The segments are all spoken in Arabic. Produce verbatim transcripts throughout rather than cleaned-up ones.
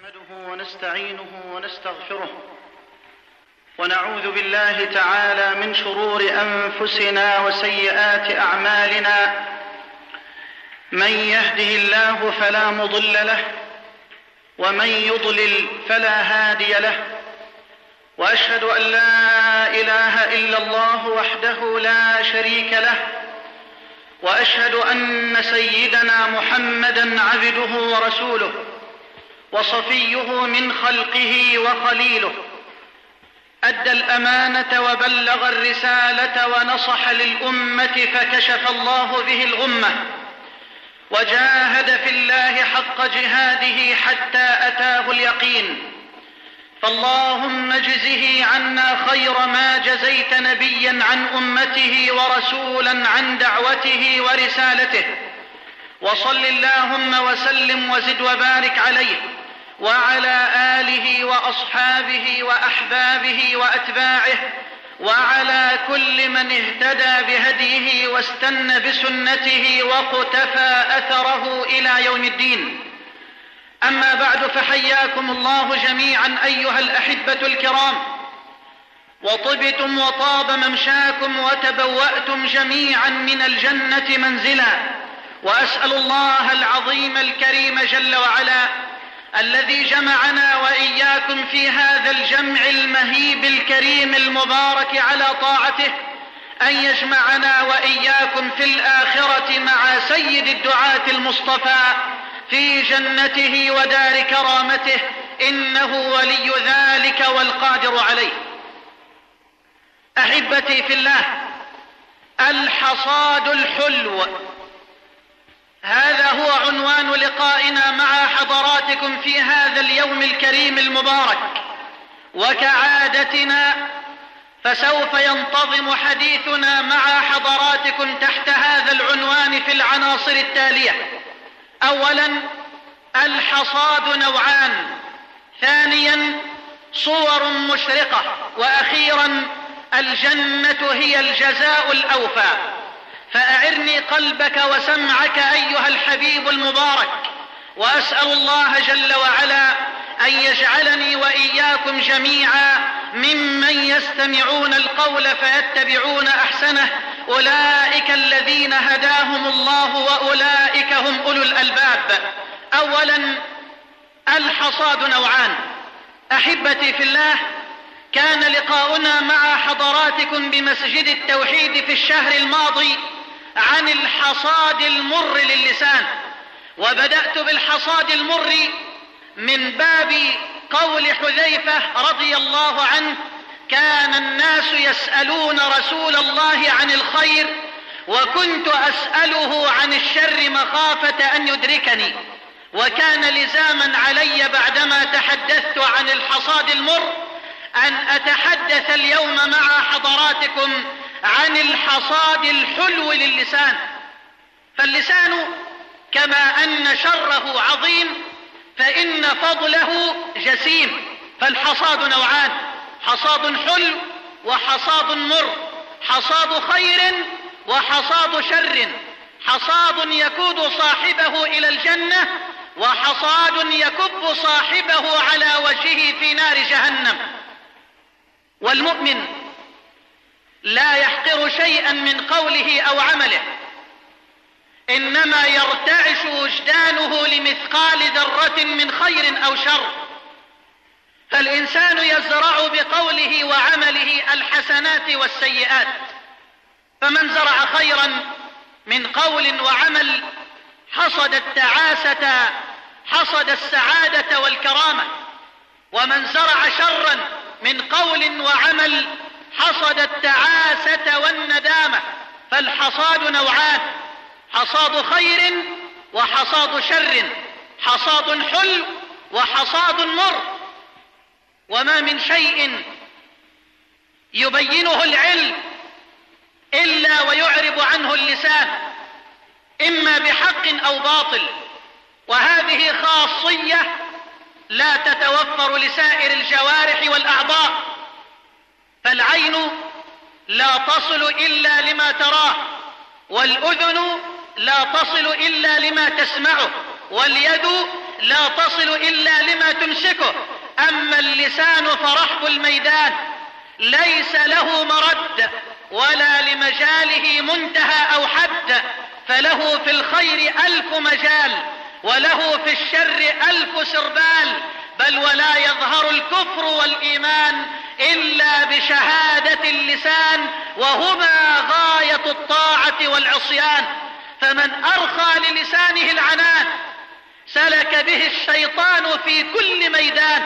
نحمده ونستعينه ونستغفره ونعوذ بالله تعالى من شرور أنفسنا وسيئات أعمالنا. من يهده الله فلا مضل له ومن يضلل فلا هادي له، وأشهد أن لا إله إلا الله وحده لا شريك له، وأشهد أن سيدنا محمدًا عبده ورسوله وصفيه من خلقه وخليله، أدى الأمانة وبلغ الرسالة ونصح للأمة فكشف الله به الغمة، وجاهد في الله حق جهاده حتى أتاه اليقين. فاللهم اجزه عنا خير ما جزيت نبيا عن أمته ورسولا عن دعوته ورسالته، وصل اللهم وسلم وزد وبارك عليه وعلى آله وأصحابه وأحبابه وأتباعه وعلى كل من اهتدى بهديه واستنى بسنته وقتفى أثره إلى يوم الدين. أما بعد، فحياكم الله جميعا أيها الأحبة الكرام، وطبتم وطاب ممشاكم وتبوأتم جميعا من الجنة منزلا، وأسأل الله العظيم الكريم جل وعلا الذي جمعنا وإياكم في هذا الجمع المهيب الكريم المبارك على طاعته أن يجمعنا وإياكم في الآخرة مع سيد الدعاة المصطفى في جنته ودار كرامته، إنه ولي ذلك والقادر عليه. أحبتي في الله، الحصاد الحلو، هذا هو عنوان لقائنا مع حضراتكم في هذا اليوم الكريم المبارك. وكعادتنا فسوف ينتظم حديثنا مع حضراتكم تحت هذا العنوان في العناصر التالية: أولا، الحصاد نوعان، ثانيا، صور مشرقة، وأخيرا، الجنة هي الجزاء الأوفى. فأعرني قلبك وسمعك أيها الحبيب المبارك، وأسأل الله جل وعلا أن يجعلني وإياكم جميعا ممن يستمعون القول فيتبعون أحسنه، أولئك الذين هداهم الله وأولئك هم أولو الألباب. أولا، الحصاد نوعان. أحبتي في الله، كان لقاؤنا مع حضراتكم بمسجد التوحيد في الشهر الماضي عن الحصاد المر للسان، وبدأت بالحصاد المر من باب قول حذيفة رضي الله عنه: كان الناس يسألون رسول الله عن الخير وكنت أسأله عن الشر مخافة أن يدركني. وكان لزاما علي بعدما تحدثت عن الحصاد المر أن أتحدث اليوم مع حضراتكم عن الحصاد الحلو للسان. فاللسان كما أن شره عظيم فإن فضله جسيم. فالحصاد نوعان: حصاد حلو وحصاد مر، حصاد خير وحصاد شر، حصاد يكود صاحبه إلى الجنة، وحصاد يكب صاحبه على وجهه في نار جهنم. والمؤمن لا يحقر شيئا من قوله أو عمله، إنما يرتعش وجدانه لمثقال ذرة من خير أو شر. فالإنسان يزرع بقوله وعمله الحسنات والسيئات، فمن زرع خيرا من قول وعمل حصد التعاسة، حصد السعادة والكرامة، ومن زرع شرا من قول وعمل حصد التعاسة والندامة. فالحصاد نوعان: حصاد خير وحصاد شر، حصاد حلو وحصاد مر. وما من شيء يبينه العلم إلا ويعرب عنه اللسان، إما بحق أو باطل، وهذه خاصية لا تتوفر لسائر الجوارح والأعضاء. فالعين لا تصل إلا لما تراه، والأذن لا تصل إلا لما تسمعه، واليد لا تصل إلا لما تمسكه. أما اللسان فرحب الميدان، ليس له مرد ولا لمجاله منتهى أو حد، فله في الخير ألف مجال وله في الشر ألف سربال، بل ولا يظهر الكفر والإيمان إلا بشهادة اللسان، وهما غاية الطاعة والعصيان. فمن أرخى للسانه العنان سلك به الشيطان في كل ميدان،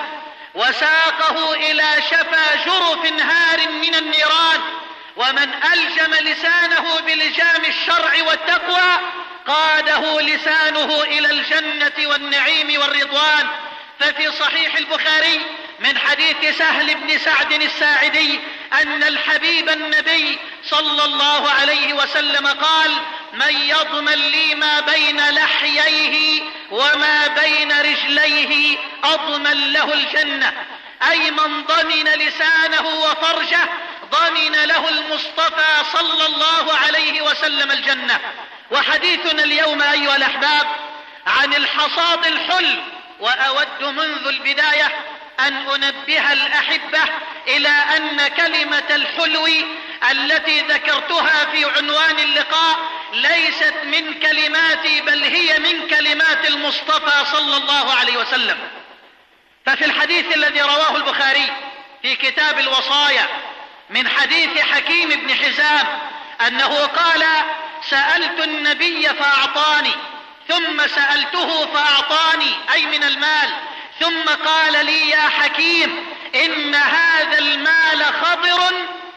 وساقه إلى شفا جرف نهار من النيران. ومن ألجم لسانه بلجام الشرع والتقوى قاده لسانه إلى الجنة والنعيم والرضوان. ففي صحيح البخاري من حديث سهل بن سعد الساعدي أن الحبيب النبي صلى الله عليه وسلم قال: من يضمن لي ما بين لحييه وما بين رجليه أضمن له الجنة. أي من ضمن لسانه وفرجه ضمن له المصطفى صلى الله عليه وسلم الجنة. وحديثنا اليوم أيها الأحباب عن الحصاد الحلو، وأود منذ البداية أن أنبه الأحبة إلى أن كلمة الحلو التي ذكرتها في عنوان اللقاء ليست من كلماتي، بل هي من كلمات المصطفى صلى الله عليه وسلم. ففي الحديث الذي رواه البخاري في كتاب الوصايا من حديث حكيم بن حزام أنه قال: سألت النبي فأعطاني، ثم سألته فأعطاني، أي من المال، ثم قال لي: يا حكيم إن هذا المال خضر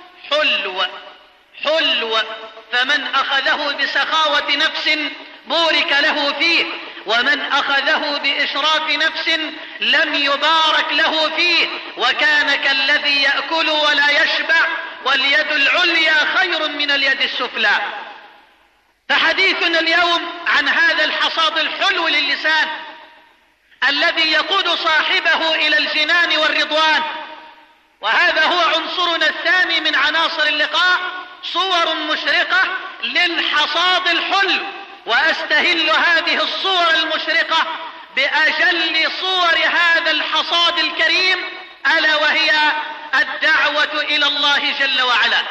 حلو حلو، فمن أخذه بسخاوة نفس بورك له فيه، ومن أخذه بإشراف نفس لم يبارك له فيه، وكان كالذي يأكل ولا يشبع، واليد العليا خير من اليد السفلى. فحديثنا اليوم عن هذا الحصاد الحلو للسان الذي يقود صاحبه إلى الجنان والرضوان. وهذا هو عنصرنا الثاني من عناصر اللقاء، صور مشرقة للحصاد الحلو. وأستهل هذه الصور المشرقة بأجل صور هذا الحصاد الكريم، ألا وهي الدعوة إلى الله جل وعلا.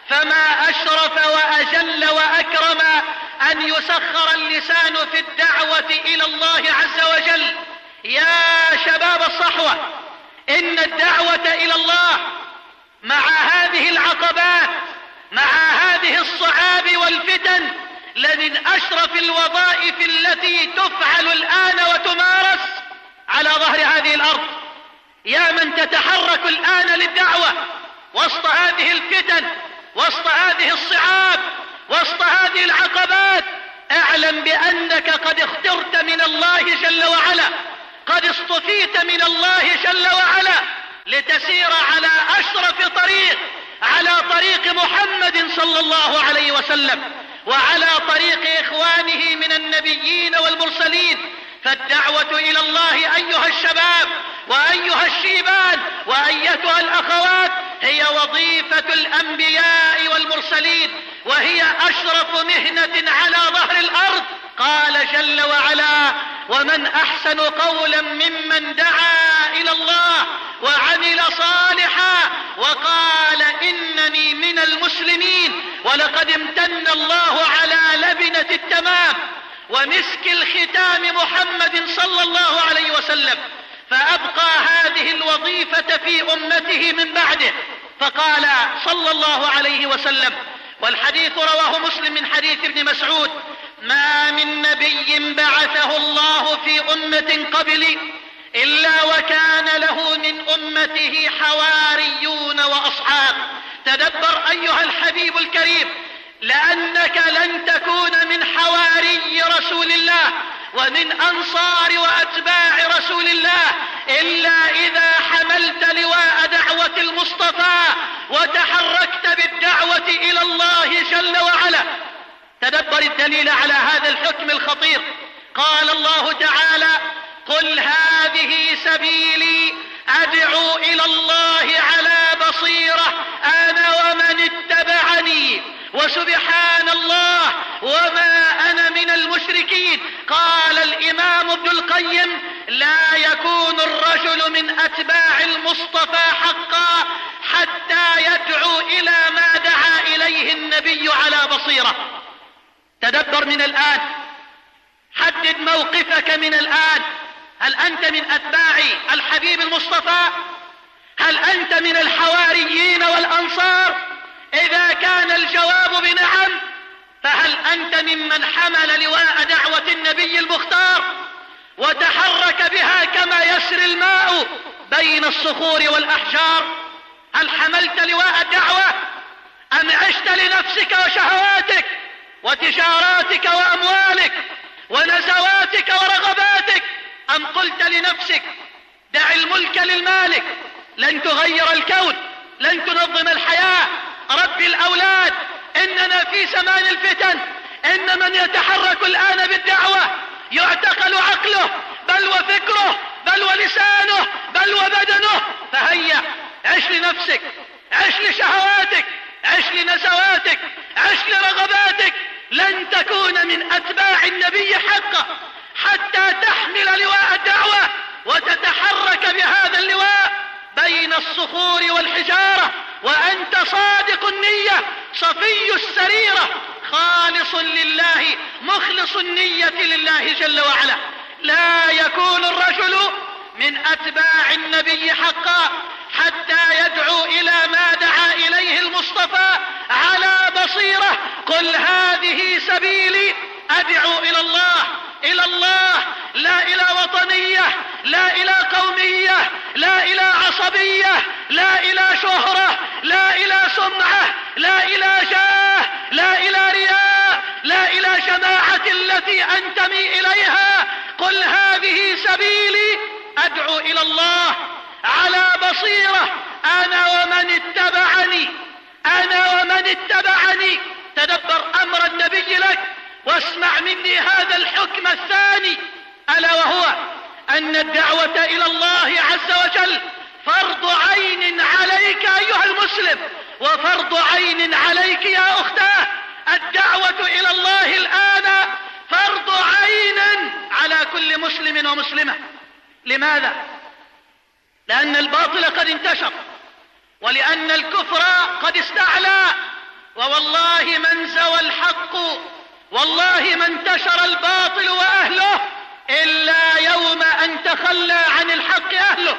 فما أشرف وأجل وأكرم أن يسخر اللسان في الدعوة إلى الله عز وجل. يا شباب الصحوة، إن الدعوة إلى الله مع هذه العقبات، مع هذه الصعاب والفتن، لمن أشرف الوظائف التي تفعل الآن وتمارس على ظهر هذه الأرض. يا من تتحرك الآن للدعوة وسط هذه الفتن، وسط هذه الصعاب، وسط هذه العقبات، اعلم بأنك قد اخترت من الله جل وعلا، قد اصطفيت من الله جل وعلا لتسير على أشرف طريق، على طريق محمد صلى الله عليه وسلم، وعلى طريق إخوانه من النبيين والمرسلين. فالدعوة إلى الله أيها الشباب وأيها الشيبان وأيتها الأخوات هي وظيفة الأنبياء والمرسلين، وهي أشرف مهنة على ظهر الأرض. قال جل وعلا: ومن أحسن قولا ممن دعا إلى الله وعمل صالحا وقال إنني من المسلمين. ولقد امتن الله على لبنة التمام ومسك الختام محمد صلى الله عليه وسلم، فأبقى هذه الوظيفة في أمته من بعده. فقال صلى الله عليه وسلم، والحديث رواه مسلم من حديث ابن مسعود: ما من نبي بعثه الله في أمة قبلي إلا وكان له من أمته حواريون وأصحاب. تدبر أيها الحبيب الكريم، لأنك لن تكون من حواري رسول الله ومن أنصار وأتباع رسول الله إلا إذا حملت لواء دعوة المصطفى وتحركت بالدعوة إلى الله جل وعلا. تدبر الدليل على هذا الحكم الخطير. قال الله تعالى: قل هذه سبيلي أدعو إلى الله على بصيرة أنا ومن اتبعني وسبحان الله وما أنا من المشركين. قال الإمام ابن القيم: لا يكون الرجل من أتباع المصطفى حقا حتى يدعو إلى ما دعا إليه النبي على بصيرة. تدبر من الآن، حدد موقفك من الآن. هل أنت من أتباع الحبيب المصطفى؟ هل أنت من الحواريين والأنصار؟ إذا كان الجواب بنعم، فهل أنت ممن حمل لواء دعوة النبي المختار وتحرك بها كما يسري الماء بين الصخور والأحجار؟ هل حملت لواء الدعوة أم عشت لنفسك وشهواتك وتجاراتك وأموالك ونزواتك ورغباتك؟ أم قلت لنفسك: دع الملك للمالك، لن تغير الكون، لن تنظم الحياة، رب الأولاد، إننا في زمان الفتن، إن من يتحرك الآن بالدعوة يعتقل عقله بل وفكره بل ولسانه بل وبدنه. فهيا عش لنفسك، عش لشهواتك، عش لنزواتك، عش لرغباتك. لن تكون من أتباع النبي حقا حتى تحمل لواء الدعوة وتتحرك بهذا اللواء بين الصخور والحجارة وأنت صادق النية صفي السريرة خالص لله مخلص النية لله جل وعلا. لا يكون الرجل من أتباع النبي حقا حتى يدعو إلى ما دعا إليه المصطفى على بصيرة. قل هذه سبيلي أدعو إلى الله، إلى الله، لا إلى وطنية، لا إلى قومية، لا إلى عصبية، لا إلى شهرة، لا إلى سمعة، لا إلى جاه، لا إلى رياء، لا إلى جماعة التي أنتمي إليها. قل هذه سبيلي أدعو إلى الله على بصيرة أنا ومن اتبعني، أنا ومن اتبعني. تدبر أمر النبي لك واسمع مني هذا الحكم الثاني، ألا وهو أن الدعوة إلى الله عز وجل فرض عين عليك أيها المسلم وفرض عين عليك يا أختاه. الدعوة إلى الله الآن فرض عين على كل مسلم ومسلمة. لماذا؟ لأن الباطل قد انتشر، ولأن الكفر قد استعلى، ووالله من زوى الحق، والله ما انتشر الباطل وأهله إلا يوم أن تخلى عن الحق أهله.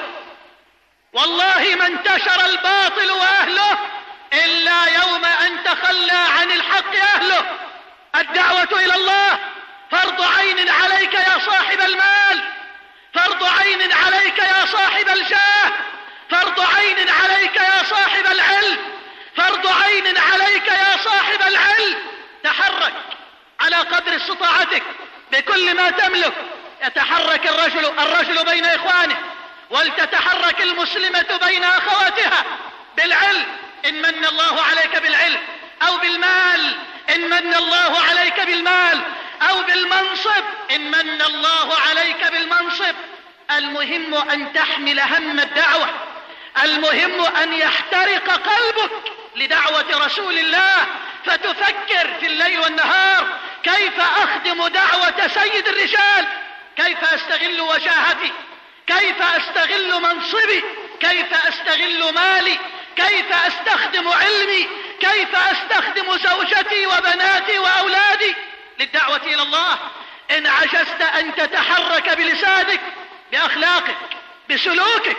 والله ما انتشر الباطل وأهله إلا يوم أن تخلى عن الحق أهله. الدعوة إلى الله فرض عين عليك يا صاحب المال، فرض عين عليك يا صاحب الجاه، فرض عين عليك يا صاحب العلم، فرض عين عليك يا صاحب العلم. تحرك على قدر استطاعتك بكل ما تملك. يتحرك الرجل الرجل بين إخوانه، ولتتحرك المسلمة بين أخواتها بالعلم إن من الله عليك بالعلم، أو بالمال إن من الله عليك بالمال، أو بالمنصب إن من الله عليك بالمنصب. المهم أن تحمل هم الدعوة، المهم أن يحترق قلبك لدعوة رسول الله، فتفكر في الليل والنهار كيف أخدم دعوة سيد الرجال، كيف أستغل وجاهتي، كيف أستغل منصبي، كيف أستغل مالي، كيف أستخدم علمي، كيف أستخدم زوجتي وبناتي وأولادي للدعوة إلى الله. إن عجزت أن تتحرك بلسانك، بأخلاقك، بسلوكك،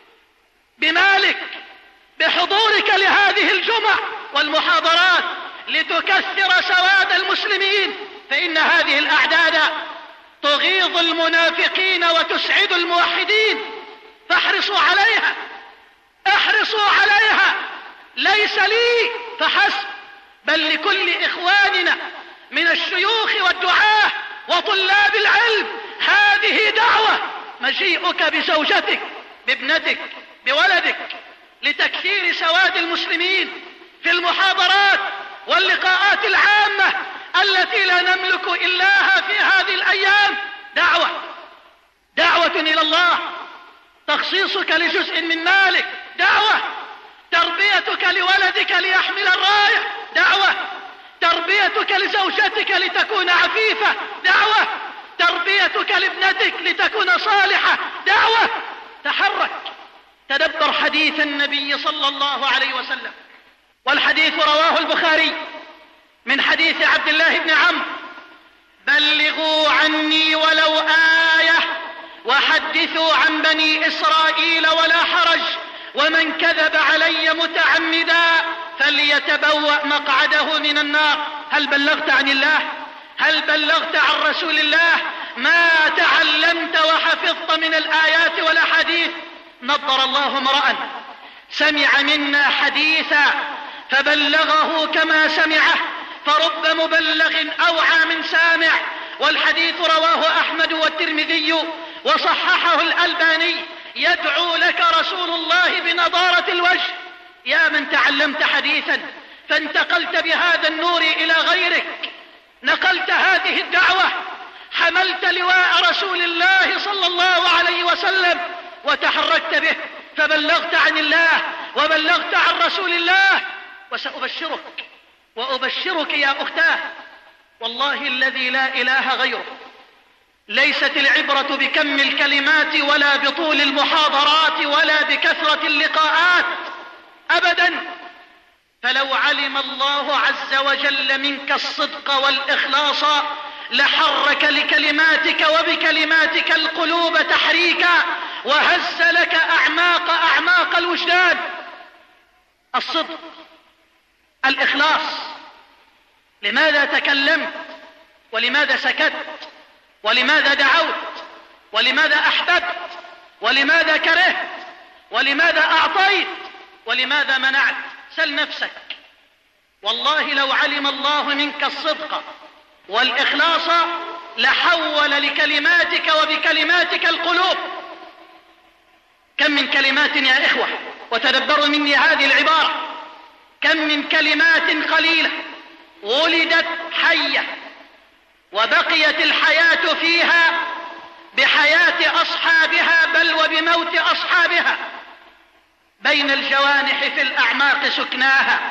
بمالك، بحضورك لهذه الجمع والمحاضرات لتكثر سواد المسلمين، فإن هذه الأعداد تغيظ المنافقين وتسعد الموحدين. فاحرصوا عليها، احرصوا عليها، ليس لي فحسب بل لكل إخواننا من الشيوخ والدعاة وطلاب العلم. هذه دعوة، مجيئك بزوجتك، بابنتك، بولدك لتكثير سواد المسلمين في المحاضرات واللقاءات العامة التي لا نملك إلاها في هذه الأيام. دعوة دعوة إلى الله، تخصيصك لجزء من مالك، دعوة تربيتك لولدك ليحمل الراية، دعوة تربيتك لزوجتك لتكون عفيفة دعوة، تربيتك لابنتك لتكون صالحة دعوة. تحرك، تدبر حديث النبي صلى الله عليه وسلم، والحديث رواه البخاري من حديث عبد الله بن عمرو: بلغوا عني ولو آية وحدثوا عن بني إسرائيل ولا حرج، ومن كذب علي متعمدا فليتبوأ مقعده من النار. هل بلغت عن الله؟ هل بلغت عن رسول الله ما تعلمت وحفظت من الآيات والأحاديث؟ نضر الله امرأ سمع منا حديثا فبلغه كما سمعه، فرب مبلغ أوعى من سامع. والحديث رواه أحمد والترمذي وصححه الألباني. يدعو لك رسول الله بنضارة الوجه يا من تعلمت حديثا فانتقلت بهذا النور إلى غيرك، نقلت هذه الدعوة، حملت لواء رسول الله صلى الله عليه وسلم وتحركت به، فبلغت عن الله وبلغت عن رسول الله. وسأبشرك وأبشرك يا أختاه والله الذي لا إله غيره، ليست العبرة بكم الكلمات ولا بطول المحاضرات ولا بكثرة اللقاءات أبدا، فلو علم الله عز وجل منك الصدق والإخلاص لحرك لكلماتك وبكلماتك القلوب تحريكا وهز لك أعماق أعماق الوجدان. الصدق، الإخلاص. لماذا تكلمت؟ ولماذا سكت؟ ولماذا دعوت؟ ولماذا أحببت؟ ولماذا كرهت؟ ولماذا أعطيت؟ ولماذا منعت؟ سل نفسك، والله لو علم الله منك الصدق والإخلاص لحول لكلماتك وبكلماتك القلوب. كم من كلمات يا إخوة، وتدبروا مني هذه العبارة، كم من كلمات قليلة ولدت حية وبقيت الحياة فيها بحياة أصحابها بل وبموت أصحابها، بين الجوانح في الأعماق سكناها،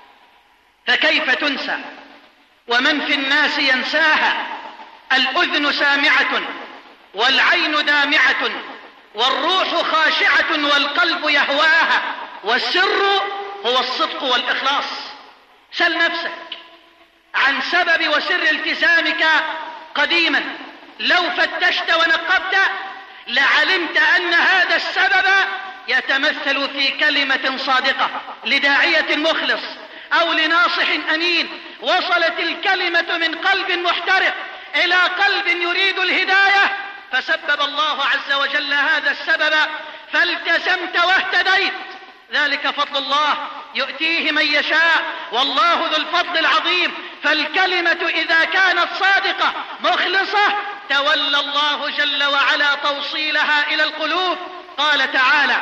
فكيف تنسى ومن في الناس ينساها؟ الأذن سامعة والعين دامعة والروح خاشعة والقلب يهواها، والسر هو الصدق والإخلاص. سل نفسك عن سبب وسر التزامك قديما، لو فتشت ونقبت لعلمت أن هذا السبب يتمثل في كلمة صادقة لداعية مخلص أو لناصح أمين، وصلت الكلمة من قلب محترق إلى قلب يريد الهداية، فسبب الله عز وجل هذا السبب فالتزمت واهتديت. ذلك فضل الله يؤتيه من يشاء والله ذو الفضل العظيم. فالكلمة إذا كانت صادقة مخلصة تولى الله جل وعلا توصيلها إلى القلوب. قال تعالى: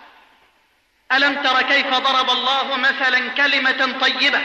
ألم تر كيف ضرب الله مثلا كلمة طيبة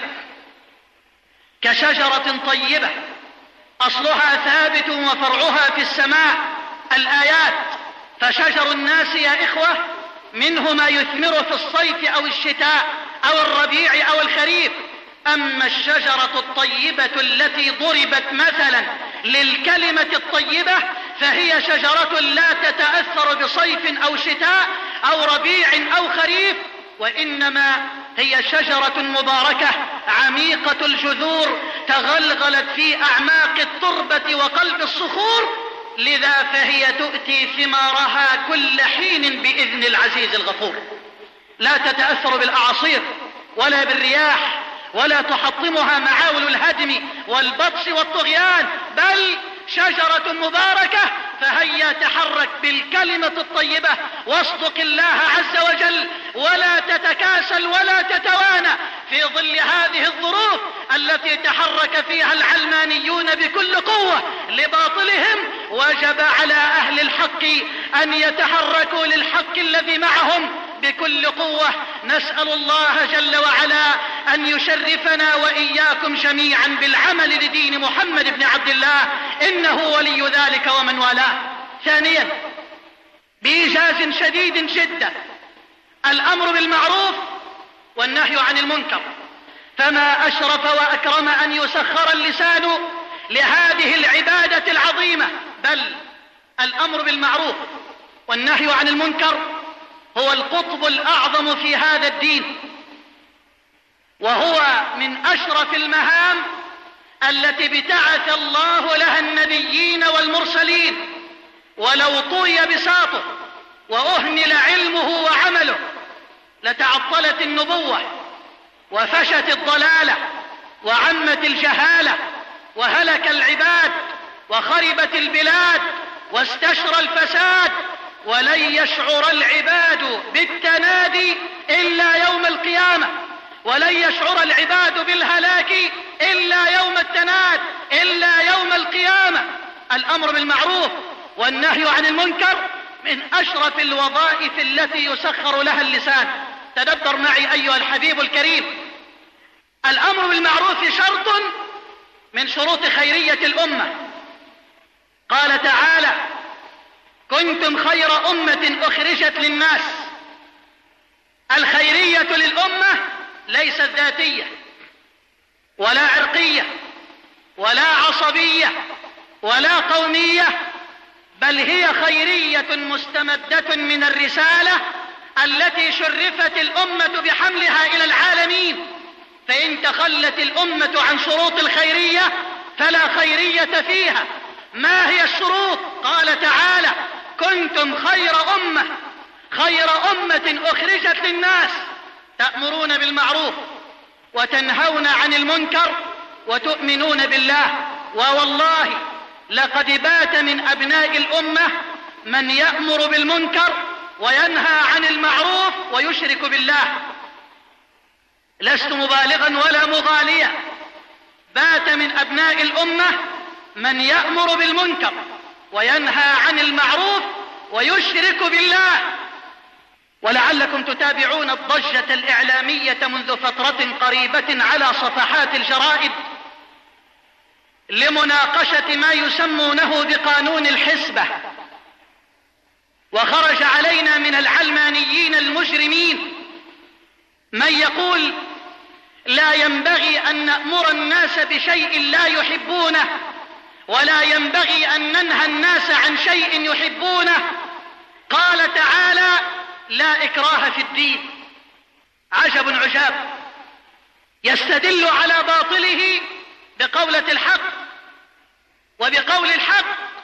كشجرة طيبة أصلها ثابت وفرعها في السماء. الآيات. فشجر الناس يا إخوة منه ما يثمر في الصيف أو الشتاء أو الربيع أو الخريف، أما الشجرة الطيبة التي ضربت مثلا للكلمة الطيبة فهي شجرة لا تتأثر بصيف أو شتاء أو ربيع أو خريف، وإنما هي شجرة مباركة عميقة الجذور تغلغلت في أعماق التربة وقلب الصخور، لذا فهي تؤتي ثمارها كل حين بإذن العزيز الغفور. لا تتأثر بالأعاصير ولا بالرياح ولا تحطمها معاول الهدم والبطش والطغيان، بل شجرة مباركة. فهيا تحرك بالكلمة الطيبة واصدق الله عز وجل ولا تتكاسل ولا تتوانى في ظل هذه الظروف التي تحرك فيها العلمانيون بكل قوة لباطلهم. وجب على أهل الحق أن يتحركوا للحق الذي معهم بكل قوة. نسأل الله جل وعلا أن يشرفنا وإياكم جميعا بالعمل لدين محمد بن عبد الله، إنه ولي ذلك ومن والاه. ثانيا، بإيجاز شديد جدا، الأمر بالمعروف والنهي عن المنكر. فما أشرف وأكرم أن يسخر اللسان لهذه العبادة العظيمة. بل الأمر بالمعروف والنهي عن المنكر هو القطب الأعظم في هذا الدين، وهو من أشرف المهام التي ابتعث الله لها النبيين والمرسلين. ولو طوي بساطه وأهمل علمه وعمله لتعطلت النبوة وفشت الضلالة وعمت الجهالة وهلك العباد وخربت البلاد واستشرى الفساد، ولن يشعر العباد بالتنادي إلا يوم القيامة، ولن يشعر العباد بالهلاك إلا يوم التناد، إلا يوم القيامة. الأمر بالمعروف والنهي عن المنكر من أشرف الوظائف التي يسخر لها اللسان. تدبر معي أيها الحبيب الكريم، الأمر بالمعروف شرط من شروط خيرية الأمة. قال تعالى: كنتم خير أمة أخرجت للناس. الخيرية للأمة ليست ذاتية ولا عرقية ولا عصبية ولا قومية، بل هي خيرية مستمدة من الرسالة التي شرفت الأمة بحملها إلى العالمين. فإن تخلت الأمة عن شروط الخيرية فلا خيرية فيها. ما هي الشروط؟ قال تعالى: كنتم خير أمة، خير أمة أخرجت للناس، تأمرون بالمعروف وتنهون عن المنكر وتؤمنون بالله. ووالله لقد بات من أبناء الأمة من يأمر بالمنكر وينهى عن المعروف ويشرك بالله. لست مبالغا ولا مغاليا، بات من أبناء الأمة من يأمر بالمنكر وينهى عن المعروف ويشرك بالله. ولعلكم تتابعون الضجة الإعلامية منذ فترة قريبة على صفحات الجرائد لمناقشة ما يسمونه بقانون الحسبة. وخرج علينا من العلمانيين المجرمين من يقول: لا ينبغي أن نأمر الناس بشيء لا يحبونه، ولا ينبغي أن ننهى الناس عن شيء يحبونه. قال تعالى: لا إكراه في الدين. عجب عجاب، يستدل على باطله بقولة الحق، وبقول الحق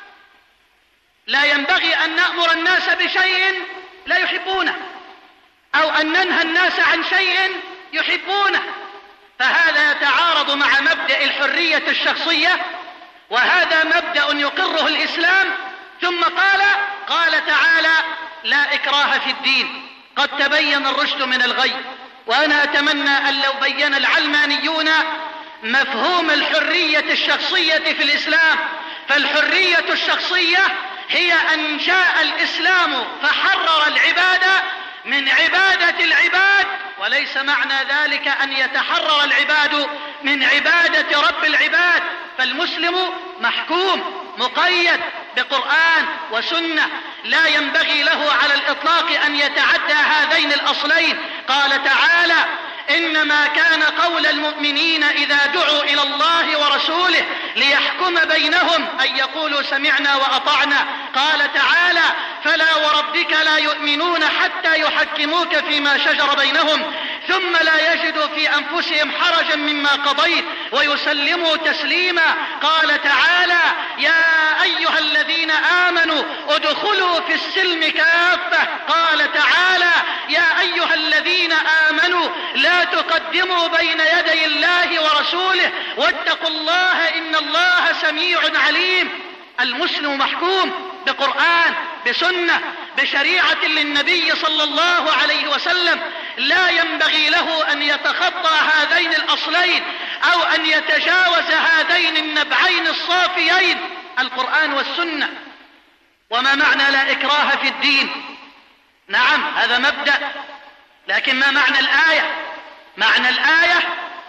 لا ينبغي أن نأمر الناس بشيء لا يحبونه، أو أن ننهى الناس عن شيء يحبونه. فهذا يتعارض مع مبدأ الحرية الشخصية، وهذا مبدأ يقره الإسلام. ثم قال قال تعالى: لا إكراه في الدين، قد تبين الرشد من الغي. وأنا أتمنى أن لو بين العلمانيون مفهوم الحرية الشخصية في الإسلام. فالحرية الشخصية هي أن جاء الإسلام فحرر العبادة من عبادة العباد، وليس معنى ذلك أن يتحرر العباد من عبادة رب العباد. فالمسلم محكوم مقيد بقرآن وسنة، لا ينبغي له على الإطلاق أن يتعدى هذين الأصلين. قال تعالى: إنما كان قول المؤمنين إذا دعوا إلى الله ورسوله ليحكم بينهم أن يقولوا سمعنا وأطعنا. قال تعالى: فلا وربك لا يؤمنون حتى يحكموك فيما شجر بينهم ثم لا يجدوا في أنفسهم حرجا مما قضيت ويسلموا تسليما. قال تعالى: يا أيها الذين آمنوا ادخلوا في السلم كافة. قال تعالى: يا أيها الذين آمنوا لا تقدموا بين يدي الله ورسوله واتقوا الله إن الله سميع عليم. المسلم محكوم بقرآن بسنة بشريعة للنبي صلى الله عليه وسلم، لا ينبغي له أن يتخطى هذين الأصلين أو أن يتجاوز هذين النبعين الصافيين، القرآن والسنة. وما معنى لا إكراه في الدين؟ نعم، هذا مبدأ، لكن ما معنى الآية؟ معنى الآية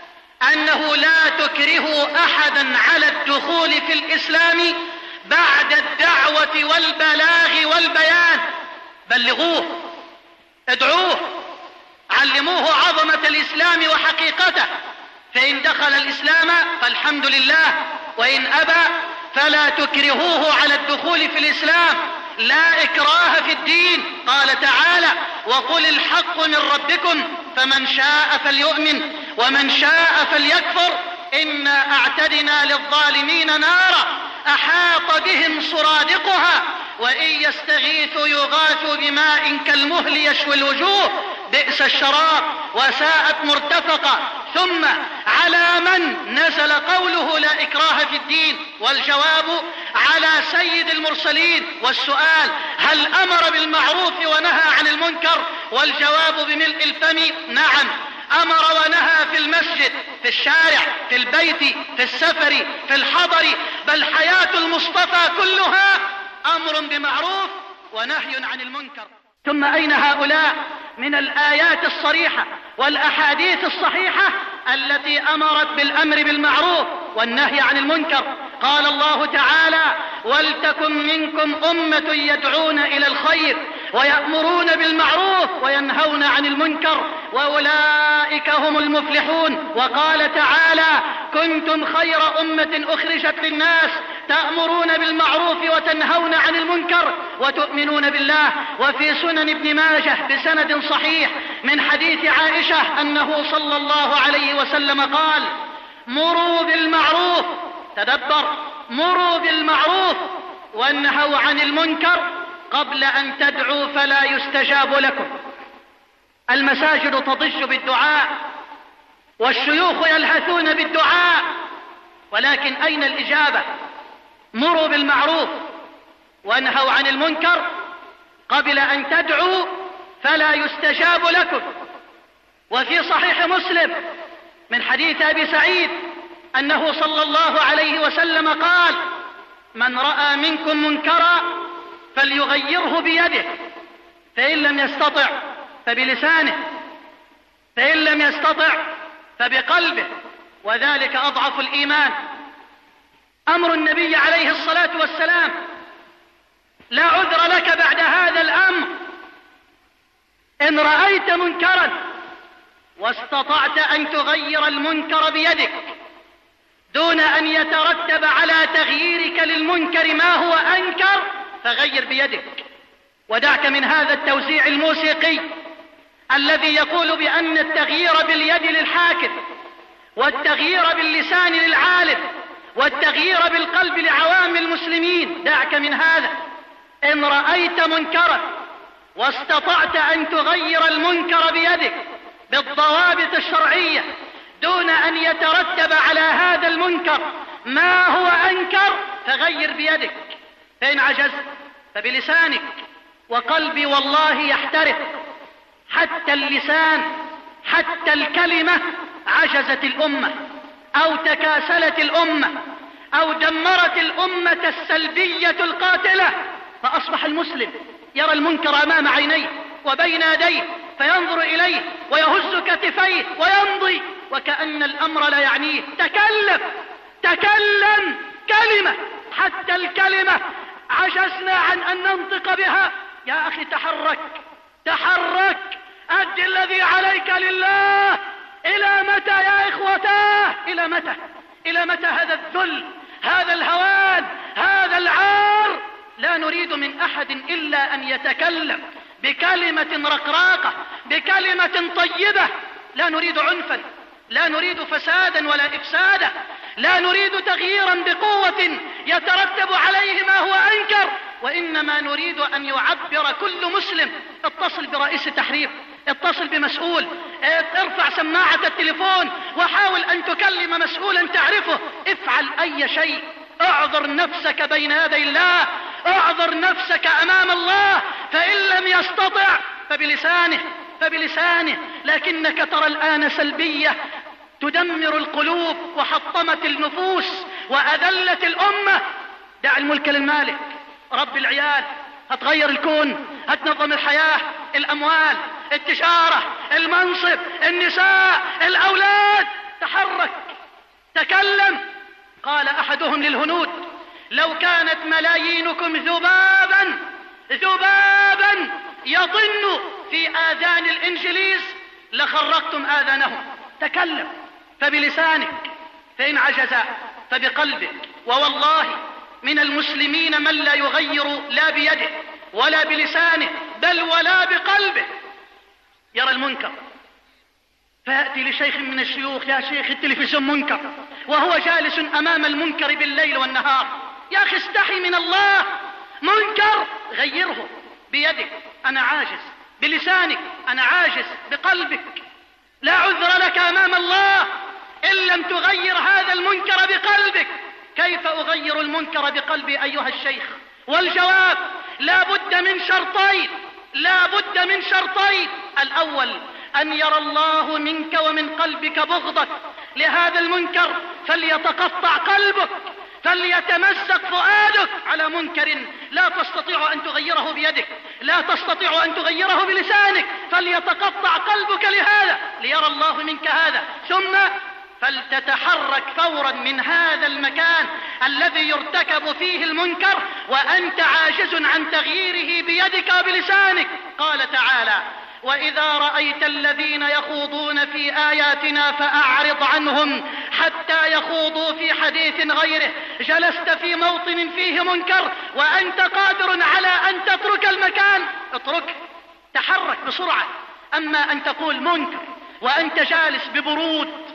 أنه لا تكرهوا أحدا على الدخول في الإسلام بعد الدعوة والبلاغ والبيان. بلغوه، ادعوه، علموه عظمة الإسلام وحقيقته، فإن دخل الإسلام فالحمد لله، وإن أبى فلا تكرهوه على الدخول في الإسلام، لا إكراه في الدين. قال تعالى: وقل الحق من ربكم فمن شاء فليؤمن ومن شاء فليكفر إنا أعتدنا للظالمين نارا أحاط بهم سرادقها وإن يستغيثوا يغاثوا بماء كالمهل يشوي الوجوه بئس الشراب وساءت مرتفقة. ثم على من نزل قوله لا إكراه في الدين؟ والجواب على سيد المرسلين. والسؤال: هل أمر بالمعروف ونهى عن المنكر؟ والجواب بملء الفم: نعم، أمر ونهى في المسجد، في الشارع، في البيت، في السفر، في الحضر، بل حياة المصطفى كلها أمر بمعروف ونهي عن المنكر. ثم أين هؤلاء من الآيات الصريحة والأحاديث الصحيحة التي أمرت بالأمر بالمعروف والنهي عن المنكر؟ قال الله تعالى: ولتكن منكم أمة يدعون إلى الخير ويأمرون بالمعروف وينهون عن المنكر وأولئك هم المفلحون. وقال تعالى: كنتم خير أمة أخرجت للناس تأمرون بالمعروف وتنهون عن المنكر وتؤمنون بالله. وفي سنن ابن ماجه بسند صحيح من حديث عائشة أنه صلى الله عليه وسلم قال: مروا بالمعروف، تدبر، مروا بالمعروف وانهوا عن المنكر قبل أن تدعوا فلا يستجاب لكم. المساجد تضج بالدعاء والشيوخ يلهثون بالدعاء، ولكن أين الإجابة؟ مروا بالمعروف وانهوا عن المنكر قبل أن تدعوا فلا يستجاب لكم. وفي صحيح مسلم من حديث أبي سعيد أنه صلى الله عليه وسلم قال: من رأى منكم منكرا فليغيره بيده، فإن لم يستطع فبلسانه، فإن لم يستطع فبقلبه، وذلك أضعف الإيمان. أمر النبي عليه الصلاة والسلام: لا عذر لك بعد هذا الأمر. إن رأيت منكرا واستطعت أن تغير المنكر بيدك دون أن يترتب على تغييرك للمنكر ما هو أنكر فغير بيدك. ودعك من هذا التوزيع الموسيقي الذي يقول بأن التغيير باليد للحاكم والتغيير باللسان للعالم والتغيير بالقلب لعوام المسلمين. دعك من هذا. إن رأيت منكرا واستطعت أن تغير المنكر بيدك بالضوابط الشرعية دون أن يترتب على هذا المنكر ما هو أنكر فغير بيدك. فإن عجزت فبلسانك. وقلبي والله يحترق، حتى اللسان، حتى الكلمة عجزت الأمة أو تكاسلت الأمة أو دمرت الأمة السلبية القاتلة، فأصبح المسلم يرى المنكر أمام عينيه وبين يديه فينظر إليه ويهز كتفيه ويمضي وكأن الأمر لا يعنيه. تكلم تكلم كلمة، حتى الكلمة عجزنا عن أن ننطق بها. يا أخي تحرك تحرك، أد الذي عليك لله. إلى متى يا إخوتاه؟ إلى متى؟ إلى متى هذا الذل، هذا الهوان، هذا العار؟ لا نريد من أحد إلا أن يتكلم بكلمة رقراقة، بكلمة طيبة. لا نريد عنفا، لا نريد فسادا ولا إفسادا، لا نريد تغييرا بقوة يترتب عليه ما هو أنكر، وإنما نريد أن يعبر كل مسلم. اتصل برئيس تحرير، اتصل بمسؤول، ارفع سماعة التليفون وحاول أن تكلم مسؤولا تعرفه. افعل أي شيء، اعذر نفسك بين يدي الله، اعذر نفسك أمام الله. فإن لم يستطع فبلسانه فبلسانه لكنك ترى الآن سلبية تدمر القلوب وحطمت النفوس وأذلت الأمة. دع الملك للمالك، رب العيال. هتغير الكون، هتنظم الحياة، الأموال، التجارة، المنصب، النساء، الأولاد. تحرك، تكلم. قال أحدهم للهنود: لو كانت ملايينكم ذبابا ذبابا يطن في آذان الإنجليز لخرقتم آذانهم. تكلم فبلسانك، فإن عجز فبقلبك. ووالله من المسلمين من لا يغير لا بيده ولا بلسانه بل ولا بقلبه، يرى المنكر فيأتي لشيخ من الشيوخ: يا شيخ التلفزيون منكر، وهو جالس أمام المنكر بالليل والنهار. يا أخي استحي من الله، منكر غيره بيدك، أنا عاجز، بلسانك أنا عاجز، بقلبك لا عذر لك أمام الله إن لم تغير هذا المنكر بقلبك. كيف أغير المنكر بقلبي أيها الشيخ؟ والجواب: لا بد من شرطين، لا بد من شرطين. الأول أن يرى الله منك ومن قلبك بغضك لهذا المنكر، فليتقطع قلبك، فليتمزق فؤادك على منكر لا تستطيع أن تغيره بيدك، لا تستطيع أن تغيره بلسانك، فليتقطع قلبك لهذا ليرى الله منك هذا. ثم فلتتحرك فورا من هذا المكان الذي يرتكب فيه المنكر وأنت عاجز عن تغييره بيدك وبلسانك. قال تعالى: وإذا رأيت الذين يخوضون في آياتنا فأعرض عنهم حتى يخوضوا في حديث غيره. جلست في موطن فيه منكر وأنت قادر على أن تترك المكان، اترك، تحرك بسرعة. أما أن تقول منكر وأنت جالس ببرود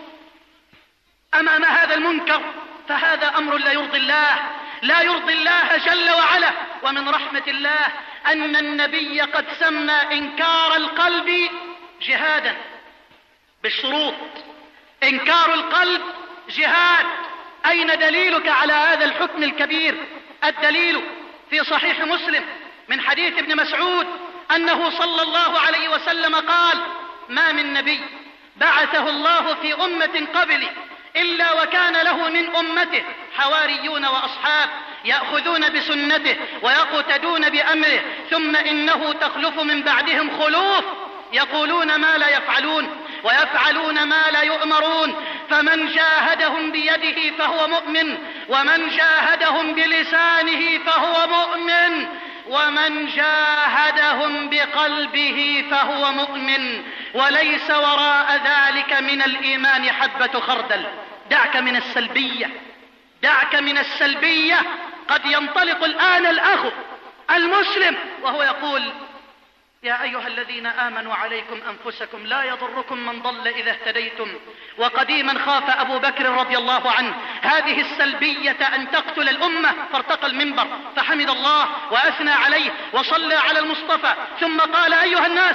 أمام هذا المنكر فهذا أمر لا يرضي الله، لا يرضي الله جل وعلا. ومن رحمة الله أن النبي قد سمى إنكار القلب جهادا بالشروط. إنكار القلب جهاد. أين دليلك على هذا الحكم الكبير؟ الدليل في صحيح مسلم من حديث ابن مسعود أنه صلى الله عليه وسلم قال: ما من نبي بعثه الله في أمة قبلي إلا وكان له من أمته حواريون وأصحاب يأخذون بسنته ويقتدون بأمره، ثم إنه تخلف من بعدهم خلوف يقولون ما لا يفعلون ويفعلون ما لا يؤمرون، فمن جاهدهم بيده فهو مؤمن، ومن جاهدهم بلسانه فهو مؤمن، ومن جاهدهم بقلبه فهو مؤمن، وليس وراء ذلك من الإيمان حبة خردل. دعك من السلبية، دعك من السلبية. قد ينطلق الآن الأخ المسلم وهو يقول: يا أيها الذين آمنوا عليكم أنفسكم لا يضركم من ضل إذا اهتديتم. وقديما خاف أبو بكر رضي الله عنه هذه السلبية أن تقتل الأمة، فارتقى المنبر فحمد الله وأثنى عليه وصلى على المصطفى، ثم قال: أيها الناس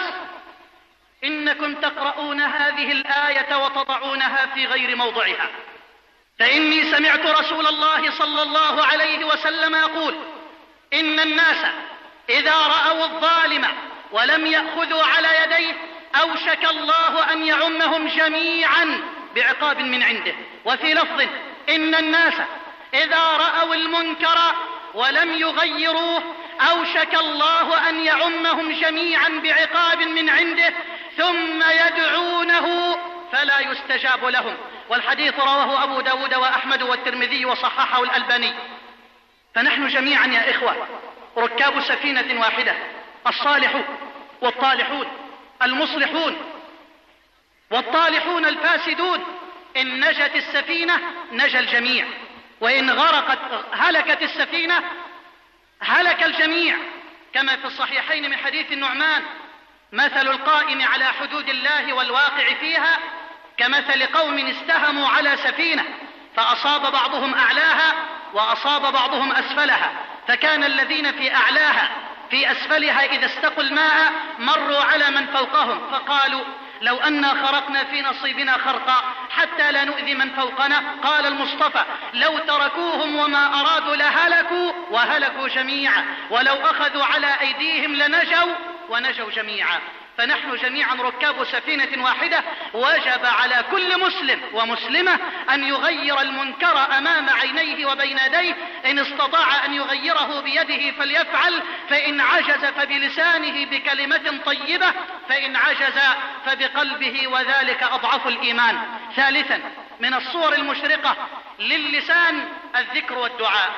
إنكم تقرؤون هذه الآية وتضعونها في غير موضعها، فإني سمعت رسول الله صلى الله عليه وسلم يقول: إن الناس إذا رأوا الظالم ولم يأخذوا على يديه أوشك الله أن يعمهم جميعا بعقاب من عنده. وفي لفظ: إن الناس إذا رأوا المنكر ولم يغيروه أوشك الله أن يعمهم جميعا بعقاب من عنده، ثم يدعونه فلا يستجاب لهم. والحديث رواه أبو داود وأحمد والترمذي وصححه الألباني. فنحن جميعا يا إخوة ركاب سفينة واحدة، الصالحون والطالحون، المصلحون والطالحون الفاسدون. إن نجت السفينة نجا الجميع، وإن غرقت هلكت السفينة هلك الجميع، كما في الصحيحين من حديث النعمان: مثل القائم على حدود الله والواقع فيها كمثل قوم استهموا على سفينة فأصاب بعضهم أعلاها وأصاب بعضهم أسفلها، فكان الذين في أعلاها في أسفلها إذا استقوا الماء مروا على من فوقهم فقالوا: لو أنا خرقنا في نصيبنا خرقا حتى لا نؤذي من فوقنا. قال المصطفى: لو تركوهم وما أرادوا لهلكوا وهلكوا جميعا، ولو أخذوا على أيديهم لنجوا ونجوا جميعا. فنحن جميعا ركاب سفينة واحدة، وجب على كل مسلم ومسلمة أن يغير المنكر أمام عينيه وبين يديه. إن استطاع أن يغيره بيده فليفعل، فإن عجز فبلسانه بكلمة طيبة، فإن عجز فبقلبه، وذلك أضعف الإيمان. ثالثا من الصور المشرقة للسان الذكر والدعاء.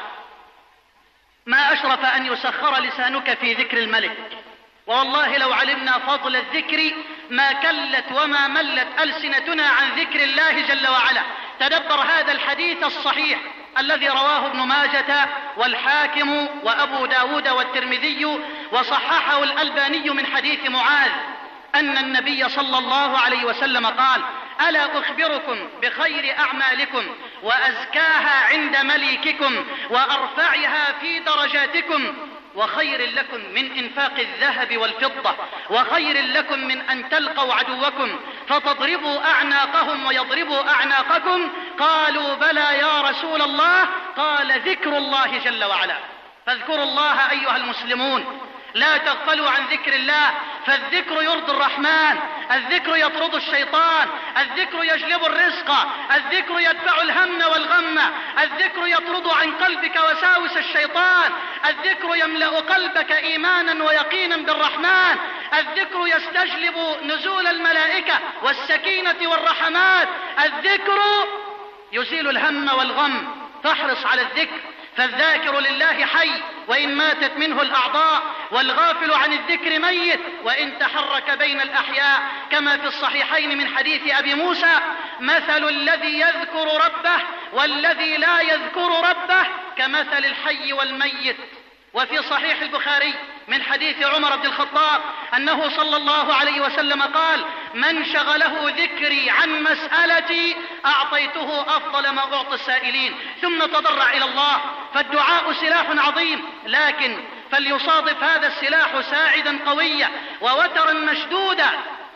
ما أشرف أن يسخر لسانك في ذكر الملك، والله لو علمنا فضل الذكر ما كلت وما ملت ألسنتنا عن ذكر الله جل وعلا. تدبر هذا الحديث الصحيح الذي رواه ابن ماجة والحاكم وأبو داود والترمذي وصححه الألباني من حديث معاذ أن النبي صلى الله عليه وسلم قال: ألا أخبركم بخير أعمالكم وأزكاها عند مليككم وأرفعها في درجاتكم وخير لكم من إنفاق الذهب والفضة وخير لكم من أن تلقوا عدوكم فتضربوا أعناقهم ويضربوا أعناقكم؟ قالوا: بلى يا رسول الله. قال: ذكر الله جل وعلا. فاذكروا الله أيها المسلمون، لا تغفلوا عن ذكر الله، فالذكر يرضي الرحمن، الذكر يطرد الشيطان، الذكر يجلب الرزق، الذكر يدفع الهم والغم، الذكر يطرد عن قلبك وساوس الشيطان، الذكر يملأ قلبك إيمانا ويقينا بالرحمن، الذكر يستجلب نزول الملائكة والسكينة والرحمات، الذكر يزيل الهم والغم. فاحرص على الذكر، فالذاكر لله حي وإن ماتت منه الأعضاء، والغافل عن الذكر ميت وإن تحرك بين الأحياء، كما في الصحيحين من حديث أبي موسى: مثل الذي يذكر ربه والذي لا يذكر ربه كمثل الحي والميت. وفي صحيح البخاري من حديث عمر بن الخطاب أنه صلى الله عليه وسلم قال: من شغله ذكري عن مسألتي أعطيته أفضل ما أعطي السائلين. ثم تضرع إلى الله، فالدعاء سلاح عظيم، لكن فليصادف هذا السلاح ساعدا قويا ووترا مشدودا.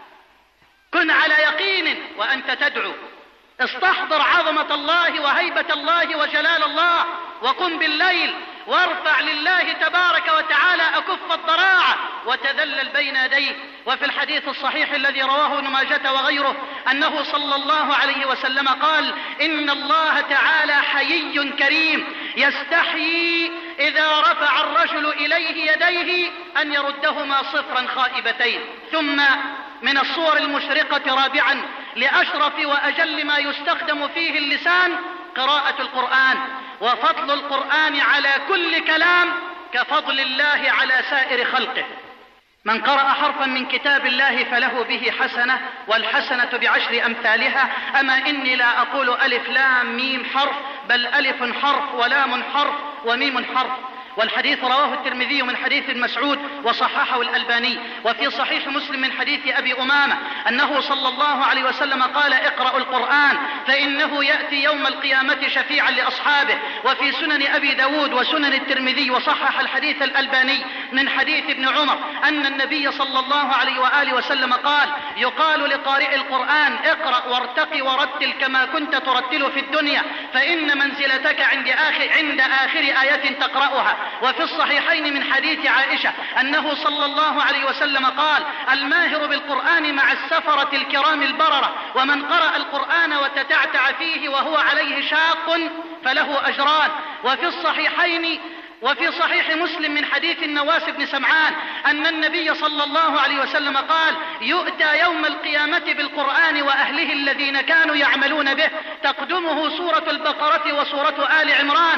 كن على يقين وأنت تدعو، استحضر عظمة الله وهيبة الله وجلال الله، وقم بالليل وارفع لله تبارك وتعالى أكف الضراعة وتذلل بين يديه. وفي الحديث الصحيح الذي رواه ابن ماجة وغيره أنه صلى الله عليه وسلم قال: إن الله تعالى حيي كريم يستحيي إذا رفع الرجل إليه يديه أن يردهما صفرا خائبتين. ثم من الصور المشرقة رابعا لأشرف وأجل ما يستخدم فيه اللسان قراءة القرآن، وفضل القرآن على كل كلام كفضل الله على سائر خلقه. من قرأ حرفا من كتاب الله فله به حسنة، والحسنة بعشر أمثالها. أما إني لا أقول ألف لام ميم حرف، بل ألف حرف ولام حرف وميم حرف. والحديث رواه الترمذي من حديث مسعود وصححه الألباني. وفي صحيح مسلم من حديث أبي أمامة أنه صلى الله عليه وسلم قال: اقرأوا القرآن فإنه يأتي يوم القيامة شفيعا لأصحابه. وفي سنن أبي داود وسنن الترمذي وصحح الحديث الألباني من حديث ابن عمر أن النبي صلى الله عليه وآله وسلم قال: يقال لقارئ القرآن: اقرأ وارتقي ورتل كما كنت ترتل في الدنيا، فإن منزلتك عند آخر, عند آخر آية تقرأها. وفي الصحيحين من حديث عائشة أنه صلى الله عليه وسلم قال: الماهر بالقرآن مع السفرة الكرام البررة، ومن قرأ القرآن وتتعتع فيه وهو عليه شاق فله أجران. وفي الصحيحين وفي صحيح مسلم من حديث النواس بن سمعان أن النبي صلى الله عليه وسلم قال: يؤتى يوم القيامة بالقرآن وأهله الذين كانوا يعملون به، تقدمه سورة البقرة وسورة آل عمران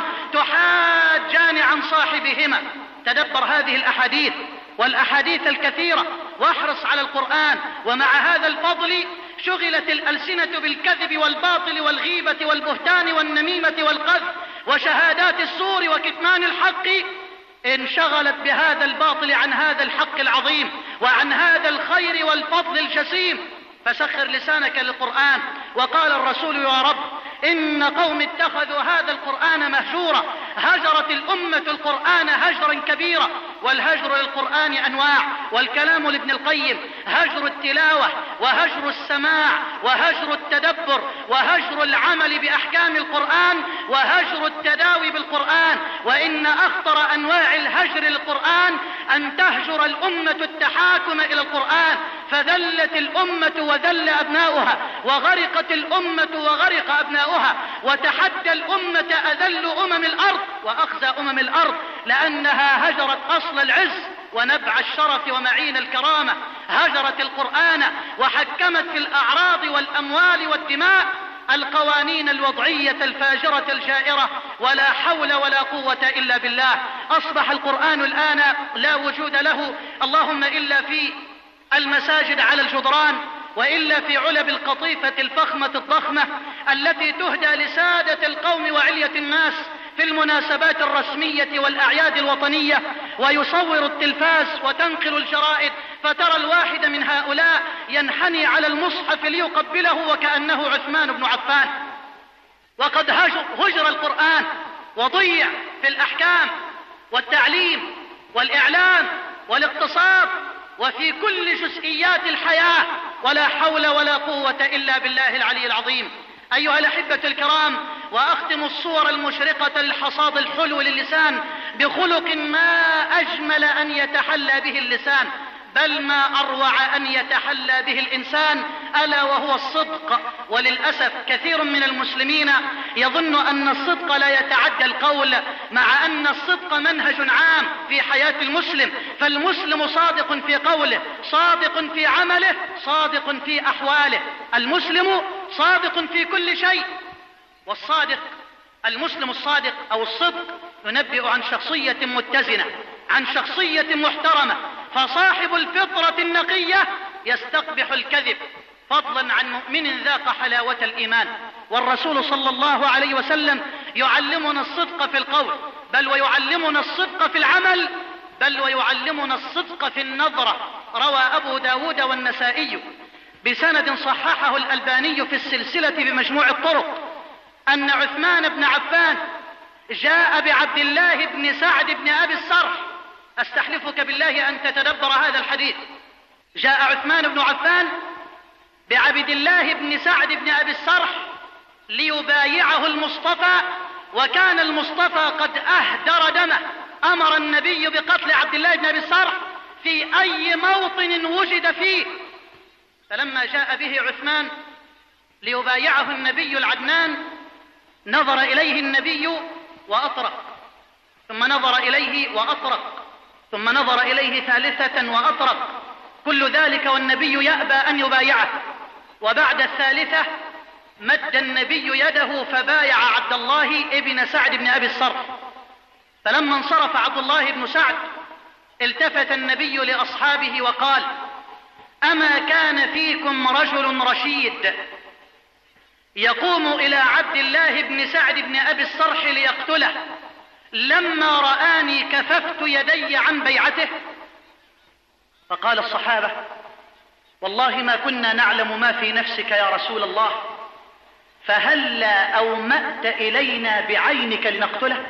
تحاجان عن صاحبهما. تدبر هذه الأحاديث والأحاديث الكثيرة واحرص على القرآن. ومع هذا الفضل شغلت الألسنة بالكذب والباطل والغيبة والبهتان والنميمة والقذف وشهادات الزور وكتمان الحق، انشغلت بهذا الباطل عن هذا الحق العظيم وعن هذا الخير والفضل الجسيم. فسخر لسانك للقرآن. وقال الرسول: يا رب إن قوم اتخذوا هذا القرآن مهجورا. هجرت الأمة القرآن هجرا كبيرا، والهجر للقرآن أنواع. والكلام لابن القيم: هجر التلاوة، وهجر السماع، وهجر التدبر، وهجر العمل بأحكام القرآن، وهجر التداوي بالقرآن. وإن أخطر أنواع الهجر للقرآن أن تهجر الأمة التحاكم إلى القرآن، فذلت الأمة وذل أبناؤها، وغرقت الأمة وغرق أبناؤها، وتحدى الأمة أذل أمم الأرض وأخزى أمم الأرض، لأنها هجرت أصل العز ونبع الشرف ومعين الكرامة. هجرت القرآن وحكمت في الأعراض والأموال والدماء القوانين الوضعية الفاجرة الجائرة، ولا حول ولا قوة إلا بالله. أصبح القرآن الآن لا وجود له اللهم إلا في المساجد على الجدران، وإلا في علب القطيفة الفخمة الضخمة التي تهدى لسادة القوم وعلية الناس في المناسبات الرسمية والأعياد الوطنية، ويصور التلفاز وتنقل الجرائد، فترى الواحد من هؤلاء ينحني على المصحف ليقبله وكأنه عثمان بن عفان. وقد هجر القرآن وضيع في الأحكام والتعليم والإعلام والاقتصاد وفي كل جزئيات الحياة، ولا حول ولا قوة إلا بالله العلي العظيم. أيها الأحبة الكرام، وأختم الصور المشرقة للحصاد الحلو للسان بخلق ما أجمل أن يتحلى به اللسان، بل ما أروع أن يتحلى به الإنسان، ألا وهو الصدق. وللأسف كثير من المسلمين يظن أن الصدق لا يتعدى القول، مع أن الصدق منهج عام في حياة المسلم، فالمسلم صادق في قوله، صادق في عمله، صادق في أحواله. المسلم صادق في كل شيء، والصادق المسلم الصادق أو الصدق ينبئ عن شخصية متزنة، عن شخصية محترمة، فصاحب الفطرة النقية يستقبح الكذب، فضلا عن مؤمن ذاق حلاوة الإيمان. والرسول صلى الله عليه وسلم يعلمنا الصدق في القول، بل ويعلمنا الصدق في العمل، بل ويعلمنا الصدق في النظرة. روى أبو داود والنسائي بسند صححه الألباني في السلسلة بمجموع الطرق أن عثمان بن عفان جاء بعبد الله بن سعد بن أبي السرح، أستحلفك بالله أن تتدبر هذا الحديث. جاء عثمان بن عفان بعبد الله بن سعد بن أبي السرح ليبايعه المصطفى، وكان المصطفى قد أهدر دمه، أمر النبي بقتل عبد الله بن أبي السرح في أي موطن وجد فيه. فلما جاء به عثمان ليبايعه النبي العدنان، نظر إليه النبي وأطرق، ثم نظر إليه وأطرق، ثم نظر إليه ثالثة وأطرق، كل ذلك والنبي يأبى أن يبايعه. وبعد الثالثة مد النبي يده فبايع عبد الله ابن سعد بن أبي السرح. فلما انصرف عبد الله بن سعد التفت النبي لأصحابه وقال: أما كان فيكم رجل رشيد يقوم إلى عبد الله بن سعد بن أبي السرح ليقتله، لما رآني كففت يدي عن بيعته؟ فقال الصحابة: والله ما كنا نعلم ما في نفسك يا رسول الله، فهلا أومأت إلينا بعينك لنقتله؟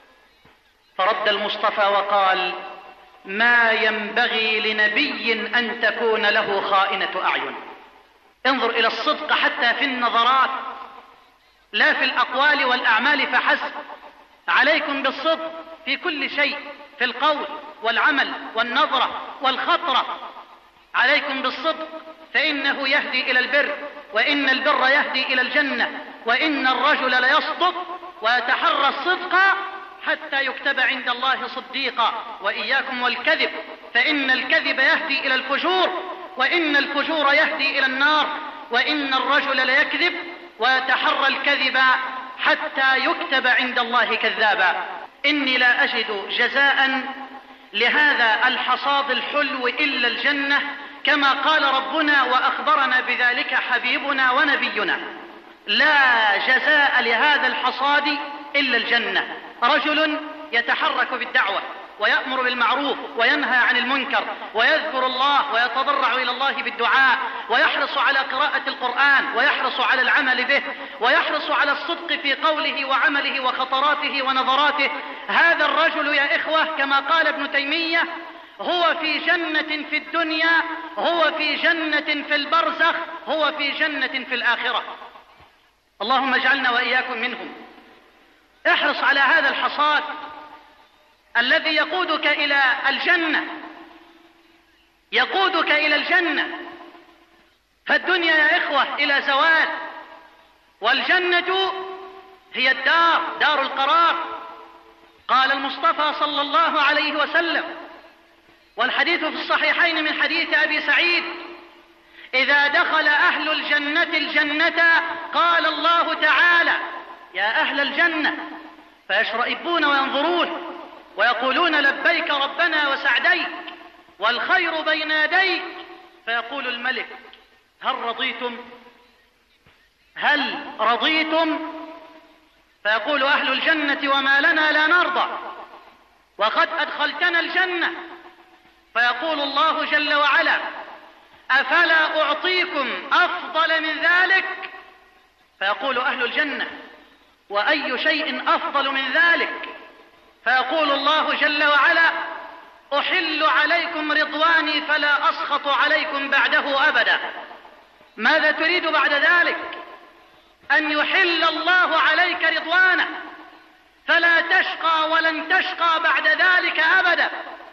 فرد المصطفى وقال: ما ينبغي لنبي أن تكون له خائنة أعين. انظر إلى الصدق حتى في النظرات، لا في الأقوال والأعمال فحسب. عليكم بالصدق في كل شيء، في القول والعمل والنظرة والخطرة. عليكم بالصدق فإنه يهدي إلى البر، وإن البر يهدي إلى الجنة، وإن الرجل ليصدق ويتحرى الصدق حتى يكتب عند الله صديقا. وإياكم والكذب، فإن الكذب يهدي إلى الفجور، وإن الفجور يهدي إلى النار، وإن الرجل ليكذب ويتحرى الكذب حتى يكتب عند الله كذابا. إني لا أجد جزاء لهذا الحصاد الحلو إلا الجنة، كما قال ربنا وأخبرنا بذلك حبيبنا ونبينا: لا جزاء لهذا الحصاد إلا الجنة. رجل يتحرك بالدعوة ويأمر بالمعروف وينهى عن المنكر ويذكر الله ويتضرع إلى الله بالدعاء، ويحرص على قراءة القرآن، ويحرص على العمل به، ويحرص على الصدق في قوله وعمله وخطراته ونظراته. هذا الرجل يا إخوة كما قال ابن تيمية: هو في جنة في الدنيا، هو في جنة في البرزخ، هو في جنة في الآخرة. اللهم اجعلنا وإياكم منهم. احرص على هذا الحصاد الذي يقودك إلى الجنة، يقودك إلى الجنة. فالدنيا يا إخوة إلى زوال، والجنة هي الدار، دار القرار. قال المصطفى صلى الله عليه وسلم، والحديث في الصحيحين من حديث أبي سعيد: إذا دخل أهل الجنة الجنة قال الله تعالى: يا أهل الجنة، فيشرئبون وينظرون ويقولون: لبيك ربنا وسعديك، والخير بين يديك، فيقول الملك: هل رضيتم؟ هل رضيتم؟ فيقول أهل الجنة: وما لنا لا نرضى، وقد أدخلتنا الجنة. فيقول الله جل وعلا: أفلا أعطيكم أفضل من ذلك؟ فيقول أهل الجنة: وأي شيء أفضل من ذلك؟ فيقول الله جل وعلا: أحل عليكم رضواني فلا أسخط عليكم بعده أبدا. ماذا تريد بعد ذلك؟ أن يحل الله عليك رضوانه فلا تشقى ولن تشقى بعد ذلك أبدا،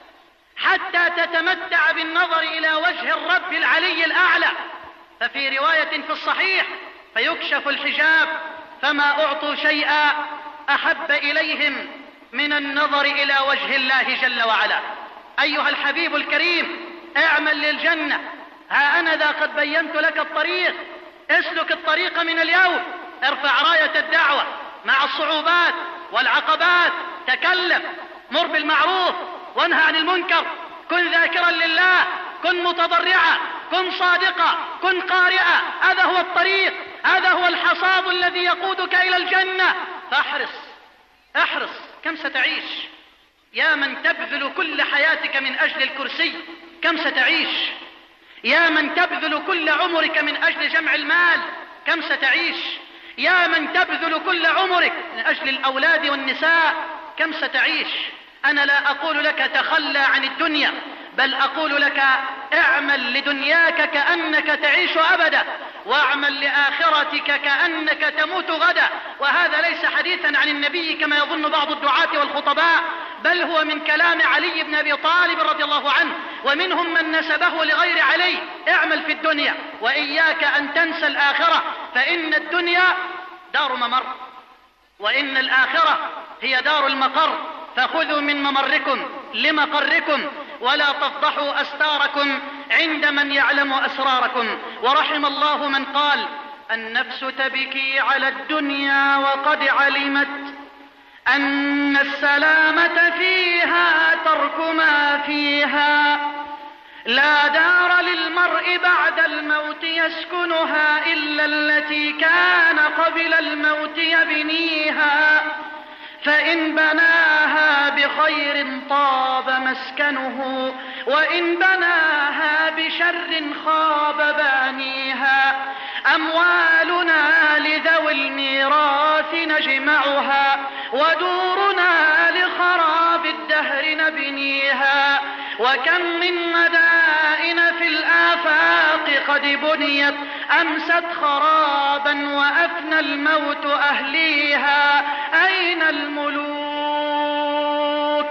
حتى تتمتع بالنظر إلى وجه الرب العلي الأعلى. ففي رواية في الصحيح: فيكشف الحجاب فما أعطوا شيئا أحب إليهم من النظر إلى وجه الله جل وعلا. أيها الحبيب الكريم، اعمل للجنة، ها أنا ذا قد بينت لك الطريق، اسلك الطريق من اليوم، ارفع راية الدعوة مع الصعوبات والعقبات، تكلم، مر بالمعروف وانهى عن المنكر، كن ذاكرا لله، كن متضرعا، كن صادقا، كن قارئا. هذا هو الطريق، هذا هو الحصاد الذي يقودك إلى الجنة. فاحرص، احرص. كم ستعيش؟ يا من تبذل كل حياتك من أجل الكرسي، كم ستعيش؟ يا من تبذل كل عمرك من أجل جمع المال، كم ستعيش؟ يا من تبذل كل عمرك من أجل الأولاد والنساء، كم ستعيش؟ أنا لا أقول لك تخلى عن الدنيا، بل أقول لك اعمل لدنياك كأنك تعيش أبدا، واعمل لآخرتك كأنك تموت غدا. وهذا ليس حديثا عن النبي كما يظن بعض الدعاة والخطباء، بل هو من كلام علي بن أبي طالب رضي الله عنه، ومنهم من نسبه لغير علي. اعمل في الدنيا وإياك أن تنسى الآخرة، فإن الدنيا دار ممر وإن الآخرة هي دار المقر. فخذوا من ممركم لمقركم، ولا تفضحوا أستاركم عند من يعلم أسراركم. ورحم الله من قال: النفس تبكي على الدنيا وقد علمت أن السلامة فيها ترك ما فيها، لا دار للمرء بعد الموت يسكنها إلا التي كان قبل الموت يبنيها، فإن بناها بخير طاب مسكنه، وإن بناها بشر خاب بانيها. أموالنا لذوي الميراث نجمعها، ودورنا لخراب الدهر نبنيها. وكم من مدائن في الآفاق قد بنيت أمست خرابا وأفنى الموت أهليها. أين الملوك؟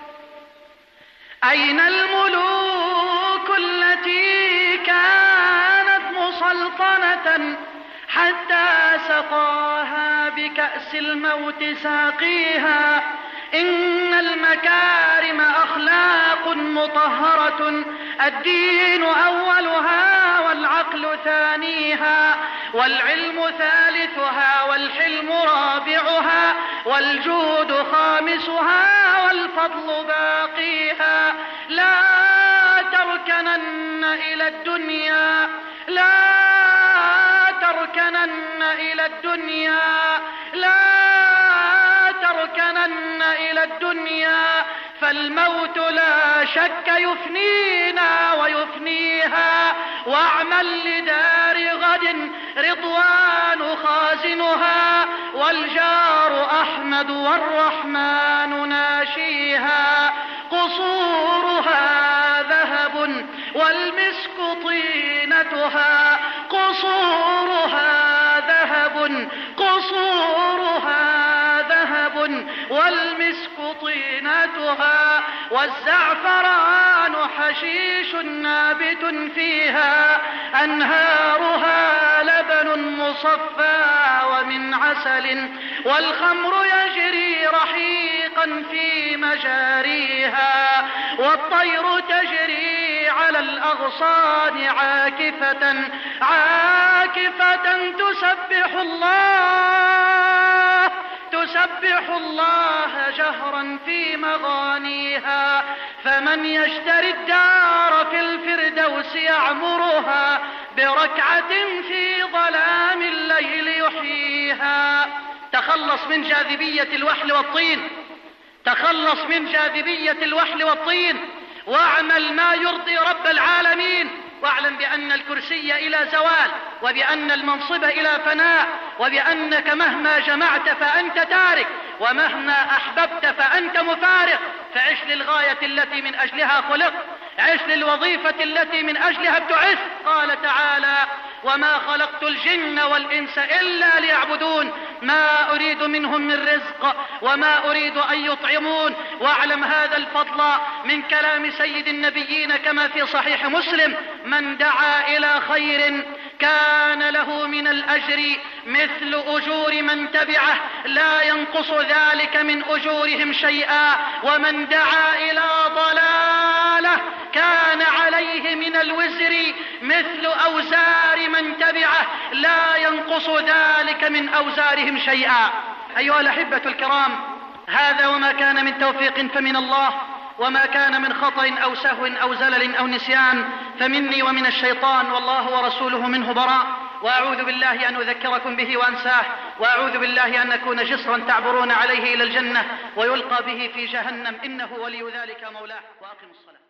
أين الملوك التي كانت مسلطنة حتى سقاها بكأس الموت ساقيها؟ إن المكارم أخلاق مطهرة، الدين أولها والعقل ثانيها، والعلم ثالثها والحلم رابعها، والجود خامسها والفضل باقيها. لا تركنن إلى الدنيا، لا تركنن إلى الدنيا، لا تركنن إلى الدنيا، فالموت لا شك يفنينا ويفنيها. واعمل لدار غد رضوان خازنها، والجار أحمد والرحمن ناشيها. قصورها ذهب والمسك طينتها، قصورها ذهب، قصورها ذهب والمسك طينتها، والزعفران حشيش نابت فيها، أنهارها لبن مصفى ومن عسل، والخمر يجري رحيقا في مجاريها، والطير تجري على الأغصان عاكفة عاكفة تسبح الله تسبح الله جهرا في مغانيها، فمن يشتري الدار في الفردوس يعمرها، بركعة في ظلام الليل يحييها. تخلص من جاذبية الوحل والطين، تخلص من جاذبية الوحل والطين، واعمل ما يرضي رب العالمين، واعلم بأن الكرسي إلى زوال، وبأن المنصب إلى فناء، وبأنك مهما جمعت فأنت تارك، ومهما أحببت فأنت مفارق. فعش للغاية التي من أجلها خلقت، عش للوظيفة التي من أجلها ابتعثت. قال تعالى: وما خلقت الجن والإنس إلا ليعبدون ما أريد منهم من رزق وما أريد أن يطعمون. واعلم هذا الفضل من كلام سيد النبيين كما في صحيح مسلم: من دعا إلى خير كان له من الأجر مثل أجور من تبعه لا ينقص ذلك من أجورهم شيئا، ومن دعا إلى ضلالة كان عليه من الوزر مثل أوزار من تبعه لا ينقص ذلك من أوزارهم شيئا. أيها الأحبة الكرام، هذا وما كان من توفيق فمن الله، وما كان من خطأ أو سهو أو زلل أو نسيان فمني ومن الشيطان، والله ورسوله منه براء. وأعوذ بالله أن أذكركم به وأنساه، وأعوذ بالله أن نكون جسرا تعبرون عليه إلى الجنة ويلقى به في جهنم، إنه ولي ذلك مولاه. وأقم الصلاة.